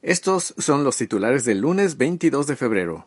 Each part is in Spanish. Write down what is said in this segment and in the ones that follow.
Estos son los titulares del lunes 22 de febrero.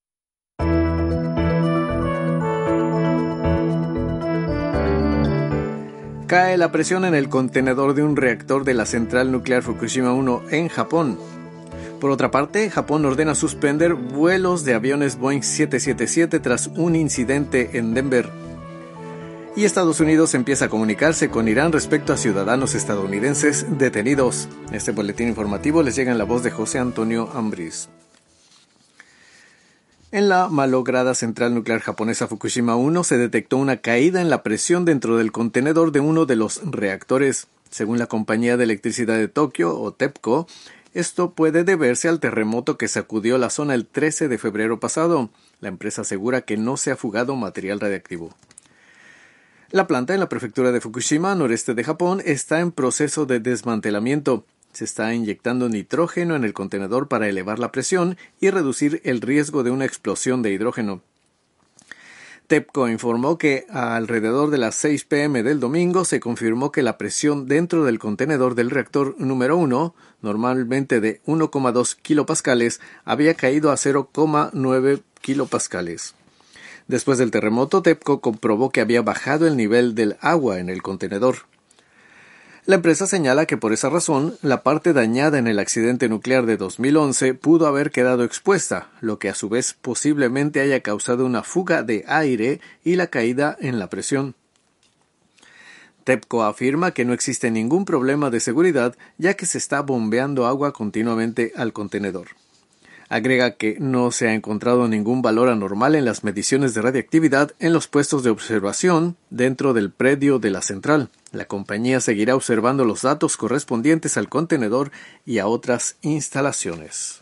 Cae la presión en el contenedor de un reactor de la central nuclear Fukushima 1 en Japón. Por otra parte, Japón ordena suspender vuelos de aviones Boeing 777 tras un incidente en Denver. Y Estados Unidos empieza a comunicarse con Irán respecto a ciudadanos estadounidenses detenidos. Este boletín informativo les llega en la voz de José Antonio Ambriz. En la malograda central nuclear japonesa Fukushima 1 se detectó una caída en la presión dentro del contenedor de uno de los reactores. Según la Compañía de Electricidad de Tokio, o TEPCO, esto puede deberse al terremoto que sacudió la zona el 13 de febrero pasado. La empresa asegura que no se ha fugado material radiactivo. La planta en la prefectura de Fukushima, noreste de Japón, está en proceso de desmantelamiento. Se está inyectando nitrógeno en el contenedor para elevar la presión y reducir el riesgo de una explosión de hidrógeno. TEPCO informó que alrededor de las 6 p.m. del domingo se confirmó que la presión dentro del contenedor del reactor número 1, normalmente de 1,2 kilopascales, había caído a 0,9 kilopascales. Después del terremoto, TEPCO comprobó que había bajado el nivel del agua en el contenedor. La empresa señala que por esa razón, la parte dañada en el accidente nuclear de 2011 pudo haber quedado expuesta, lo que a su vez posiblemente haya causado una fuga de aire y la caída en la presión. TEPCO afirma que no existe ningún problema de seguridad, ya que se está bombeando agua continuamente al contenedor. Agrega que no se ha encontrado ningún valor anormal en las mediciones de radiactividad en los puestos de observación dentro del predio de la central. La compañía seguirá observando los datos correspondientes al contenedor y a otras instalaciones.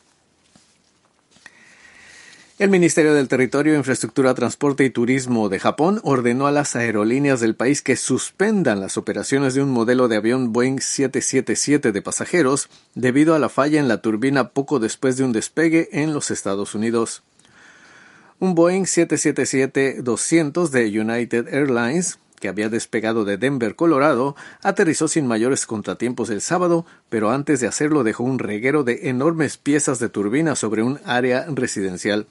El Ministerio del Territorio, Infraestructura, Transporte y Turismo de Japón ordenó a las aerolíneas del país que suspendan las operaciones de un modelo de avión Boeing 777 de pasajeros debido a la falla en la turbina poco después de un despegue en los Estados Unidos. Un Boeing 777-200 de United Airlines, que había despegado de Denver, Colorado, aterrizó sin mayores contratiempos el sábado, pero antes de hacerlo dejó un reguero de enormes piezas de turbina sobre un área residencial.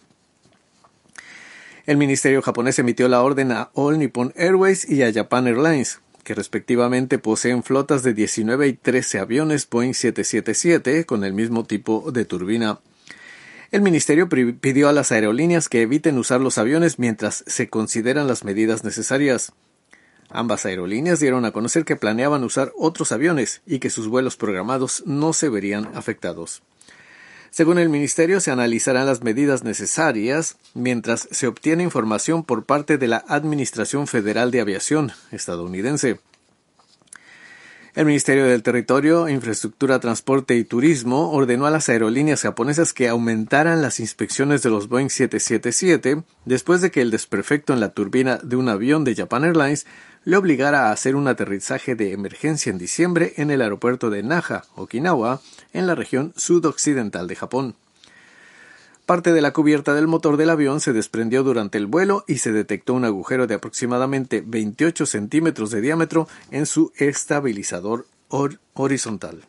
El ministerio japonés emitió la orden a All Nippon Airways y a Japan Airlines, que respectivamente poseen flotas de 19 y 13 aviones Boeing 777 con el mismo tipo de turbina. El ministerio pidió a las aerolíneas que eviten usar los aviones mientras se consideran las medidas necesarias. Ambas aerolíneas dieron a conocer que planeaban usar otros aviones y que sus vuelos programados no se verían afectados. Según el ministerio, se analizarán las medidas necesarias mientras se obtiene información por parte de la Administración Federal de Aviación estadounidense. El Ministerio del Territorio, Infraestructura, Transporte y Turismo ordenó a las aerolíneas japonesas que aumentaran las inspecciones de los Boeing 777 después de que el desperfecto en la turbina de un avión de Japan Airlines le obligara a hacer un aterrizaje de emergencia en diciembre en el aeropuerto de Naha, Okinawa, en la región sudoccidental de Japón. Parte de la cubierta del motor del avión se desprendió durante el vuelo y se detectó un agujero de aproximadamente 28 centímetros de diámetro en su estabilizador horizontal.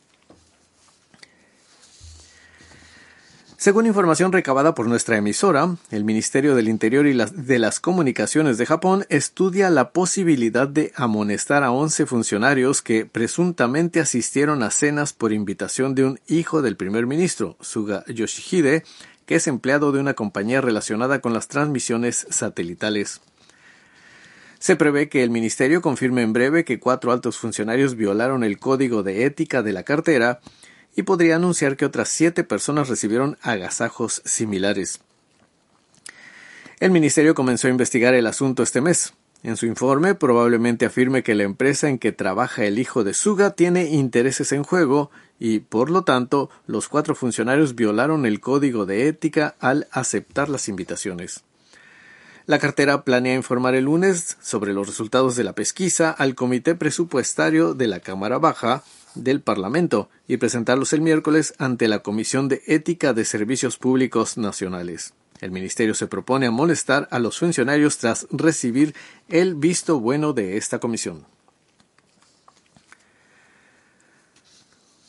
Según información recabada por nuestra emisora, el Ministerio del Interior y de las Comunicaciones de Japón estudia la posibilidad de amonestar a 11 funcionarios que presuntamente asistieron a cenas por invitación de un hijo del primer ministro, Suga Yoshihide, que es empleado de una compañía relacionada con las transmisiones satelitales. Se prevé que el ministerio confirme en breve que 4 altos funcionarios violaron el código de ética de la cartera y podría anunciar que otras 7 personas recibieron agasajos similares. El ministerio comenzó a investigar el asunto este mes. En su informe probablemente afirme que la empresa en que trabaja el hijo de Suga tiene intereses en juego y, por lo tanto, los 4 funcionarios violaron el código de ética al aceptar las invitaciones. La cartera planea informar el lunes sobre los resultados de la pesquisa al Comité Presupuestario de la Cámara Baja del Parlamento y presentarlos el miércoles ante la Comisión de Ética de Servicios Públicos Nacionales. El ministerio se propone amonestar a los funcionarios tras recibir el visto bueno de esta comisión.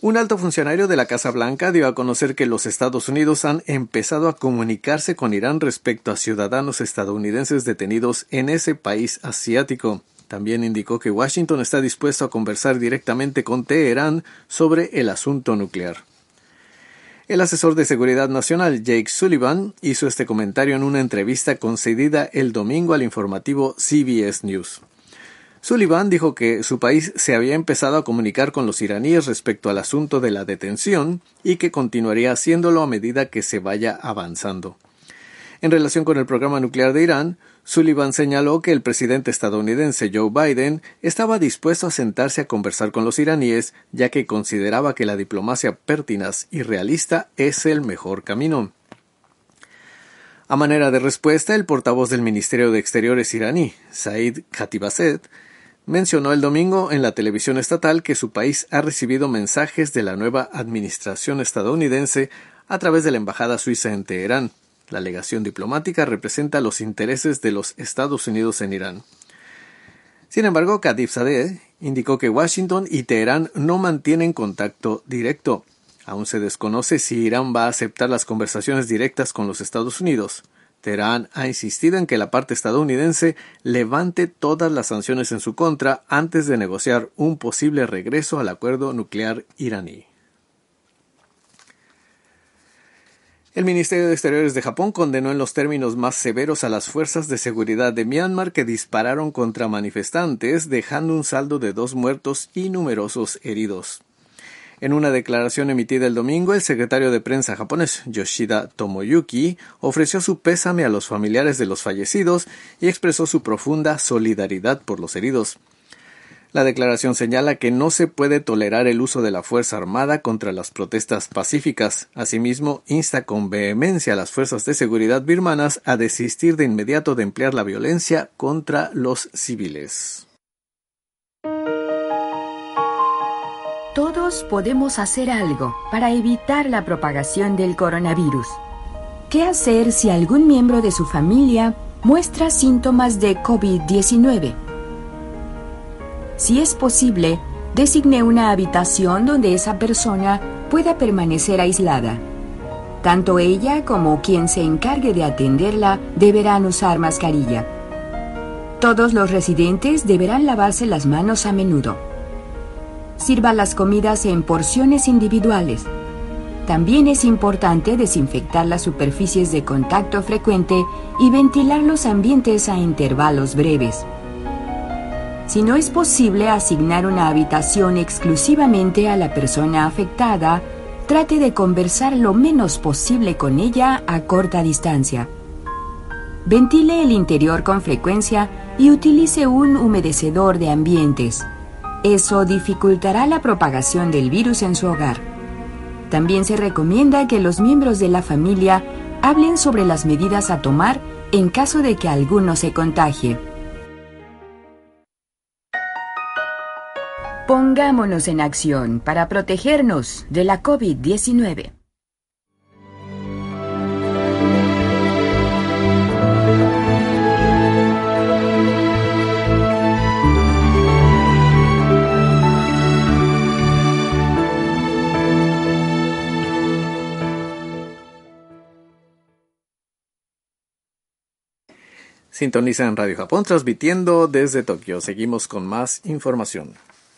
Un alto funcionario de la Casa Blanca dio a conocer que los Estados Unidos han empezado a comunicarse con Irán respecto a ciudadanos estadounidenses detenidos en ese país asiático. También indicó que Washington está dispuesto a conversar directamente con Teherán sobre el asunto nuclear. El asesor de Seguridad Nacional, Jake Sullivan, hizo este comentario en una entrevista concedida el domingo al informativo CBS News. Sullivan dijo que su país se había empezado a comunicar con los iraníes respecto al asunto de la detención y que continuaría haciéndolo a medida que se vaya avanzando. En relación con el programa nuclear de Irán, Sullivan señaló que el presidente estadounidense Joe Biden estaba dispuesto a sentarse a conversar con los iraníes, ya que consideraba que la diplomacia pertinaz y realista es el mejor camino. A manera de respuesta, el portavoz del Ministerio de Exteriores iraní, Said Khatibzadeh, mencionó el domingo en la televisión estatal que su país ha recibido mensajes de la nueva administración estadounidense a través de la embajada suiza en Teherán. La legación diplomática representa los intereses de los Estados Unidos en Irán. Sin embargo, Khatibzadeh indicó que Washington y Teherán no mantienen contacto directo. Aún se desconoce si Irán va a aceptar las conversaciones directas con los Estados Unidos. Teherán ha insistido en que la parte estadounidense levante todas las sanciones en su contra antes de negociar un posible regreso al acuerdo nuclear iraní. El Ministerio de Exteriores de Japón condenó en los términos más severos a las fuerzas de seguridad de Myanmar que dispararon contra manifestantes, dejando un saldo de 2 muertos y numerosos heridos. En una declaración emitida el domingo, el secretario de prensa japonés, Yoshida Tomoyuki, ofreció su pésame a los familiares de los fallecidos y expresó su profunda solidaridad por los heridos. La declaración señala que no se puede tolerar el uso de la fuerza armada contra las protestas pacíficas. Asimismo, insta con vehemencia a las fuerzas de seguridad birmanas a desistir de inmediato de emplear la violencia contra los civiles. Todos podemos hacer algo para evitar la propagación del coronavirus. ¿Qué hacer si algún miembro de su familia muestra síntomas de COVID-19? Si es posible, designe una habitación donde esa persona pueda permanecer aislada. Tanto ella como quien se encargue de atenderla deberán usar mascarilla. Todos los residentes deberán lavarse las manos a menudo. Sirva las comidas en porciones individuales. También es importante desinfectar las superficies de contacto frecuente y ventilar los ambientes a intervalos breves. Si no es posible asignar una habitación exclusivamente a la persona afectada, trate de conversar lo menos posible con ella a corta distancia. Ventile el interior con frecuencia y utilice un humedecedor de ambientes. Eso dificultará la propagación del virus en su hogar. También se recomienda que los miembros de la familia hablen sobre las medidas a tomar en caso de que alguno se contagie. Pongámonos en acción para protegernos de la COVID-19. Sintoniza en Radio Japón, transmitiendo desde Tokio. Seguimos con más información.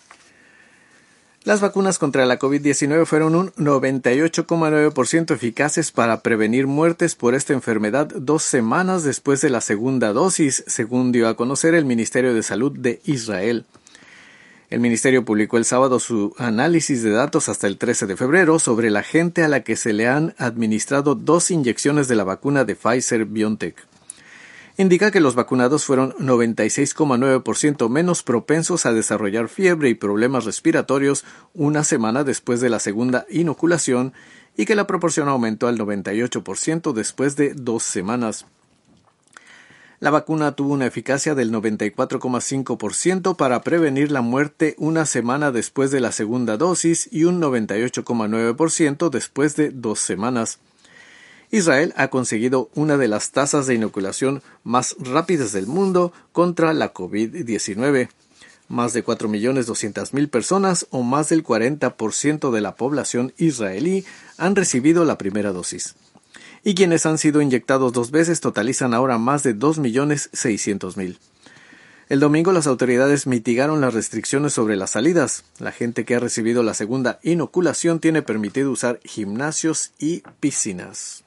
Las vacunas contra la COVID-19 fueron un 98,9% eficaces para prevenir muertes por esta enfermedad 2 semanas después de la segunda dosis, según dio a conocer el Ministerio de Salud de Israel. El ministerio publicó el sábado su análisis de datos hasta el 13 de febrero sobre la gente a la que se le han administrado 2 inyecciones de la vacuna de Pfizer-BioNTech. Indica que los vacunados fueron 96,9% menos propensos a desarrollar fiebre y problemas respiratorios una semana después de la segunda inoculación y que la proporción aumentó al 98% después de 2 semanas. La vacuna tuvo una eficacia del 94,5% para prevenir la muerte una semana después de la segunda dosis y un 98,9% después de 2 semanas. Israel ha conseguido una de las tasas de inoculación más rápidas del mundo contra la COVID-19. Más de 4.200.000 personas, o más del 40% de la población israelí, han recibido la primera dosis. Y quienes han sido inyectados 2 veces totalizan ahora más de 2.600.000. El domingo las autoridades mitigaron las restricciones sobre las salidas. La gente que ha recibido la segunda inoculación tiene permitido usar gimnasios y piscinas.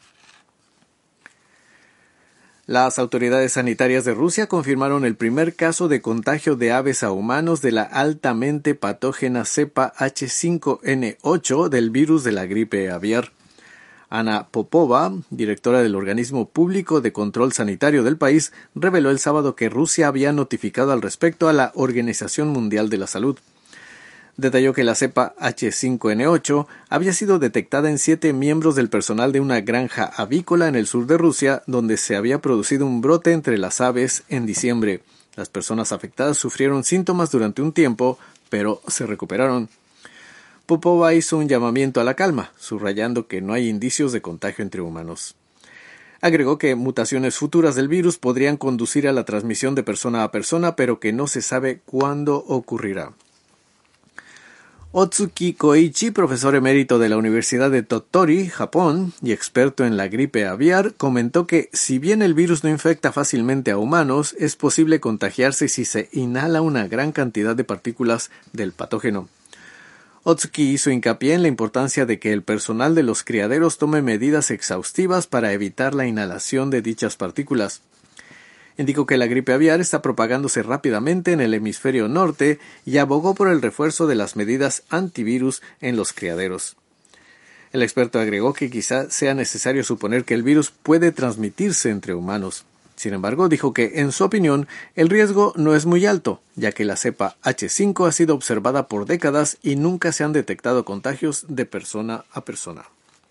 Las autoridades sanitarias de Rusia confirmaron el primer caso de contagio de aves a humanos de la altamente patógena cepa H5N8 del virus de la gripe aviar. Ana Popova, directora del Organismo Público de Control Sanitario del país, reveló el sábado que Rusia había notificado al respecto a la Organización Mundial de la Salud. Detalló que la cepa H5N8 había sido detectada en 7 miembros del personal de una granja avícola en el sur de Rusia, donde se había producido un brote entre las aves en diciembre. Las personas afectadas sufrieron síntomas durante un tiempo, pero se recuperaron. Popova hizo un llamamiento a la calma, subrayando que no hay indicios de contagio entre humanos. Agregó que mutaciones futuras del virus podrían conducir a la transmisión de persona a persona, pero que no se sabe cuándo ocurrirá. Otsuki Koichi, profesor emérito de la Universidad de Tottori, Japón, y experto en la gripe aviar, comentó que si bien el virus no infecta fácilmente a humanos, es posible contagiarse si se inhala una gran cantidad de partículas del patógeno. Otsuki hizo hincapié en la importancia de que el personal de los criaderos tome medidas exhaustivas para evitar la inhalación de dichas partículas. Indicó que la gripe aviar está propagándose rápidamente en el hemisferio norte y abogó por el refuerzo de las medidas antivirus en los criaderos. El experto agregó que quizá sea necesario suponer que el virus puede transmitirse entre humanos. Sin embargo, dijo que, en su opinión, el riesgo no es muy alto, ya que la cepa H5 ha sido observada por décadas y nunca se han detectado contagios de persona a persona.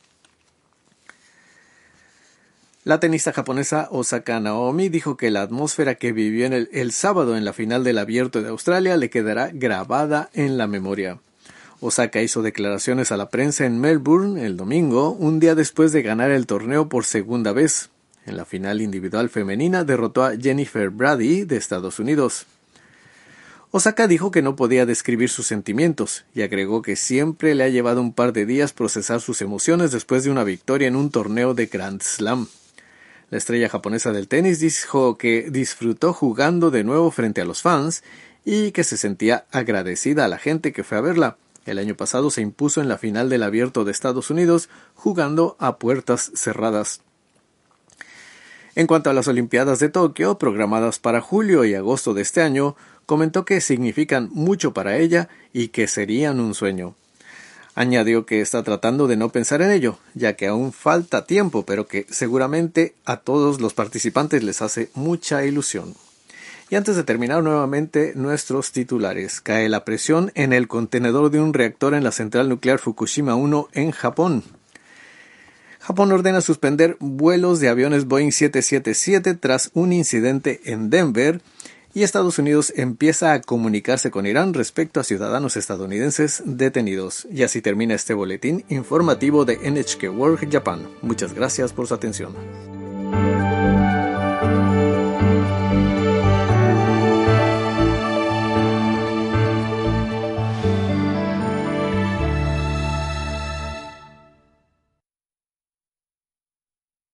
La tenista japonesa Osaka Naomi dijo que la atmósfera que vivió el sábado en la final del Abierto de Australia le quedará grabada en la memoria. Osaka hizo declaraciones a la prensa en Melbourne el domingo, un día después de ganar el torneo por segunda vez. En la final individual femenina derrotó a Jennifer Brady de Estados Unidos. Osaka dijo que no podía describir sus sentimientos y agregó que siempre le ha llevado un par de días procesar sus emociones después de una victoria en un torneo de Grand Slam. La estrella japonesa del tenis dijo que disfrutó jugando de nuevo frente a los fans y que se sentía agradecida a la gente que fue a verla. El año pasado se impuso en la final del Abierto de Estados Unidos jugando a puertas cerradas. En cuanto a las Olimpiadas de Tokio, programadas para julio y agosto de este año, comentó que significan mucho para ella y que serían un sueño. Añadió que está tratando de no pensar en ello, ya que aún falta tiempo, pero que seguramente a todos los participantes les hace mucha ilusión. Y antes de terminar nuevamente nuestros titulares, cae la presión en el contenedor de un reactor en la central nuclear Fukushima 1 en Japón. Japón ordena suspender vuelos de aviones Boeing 777 tras un incidente en Denver, y Estados Unidos empieza a comunicarse con Irán respecto a ciudadanos estadounidenses detenidos. Y así termina este boletín informativo de NHK World Japan. Muchas gracias por su atención.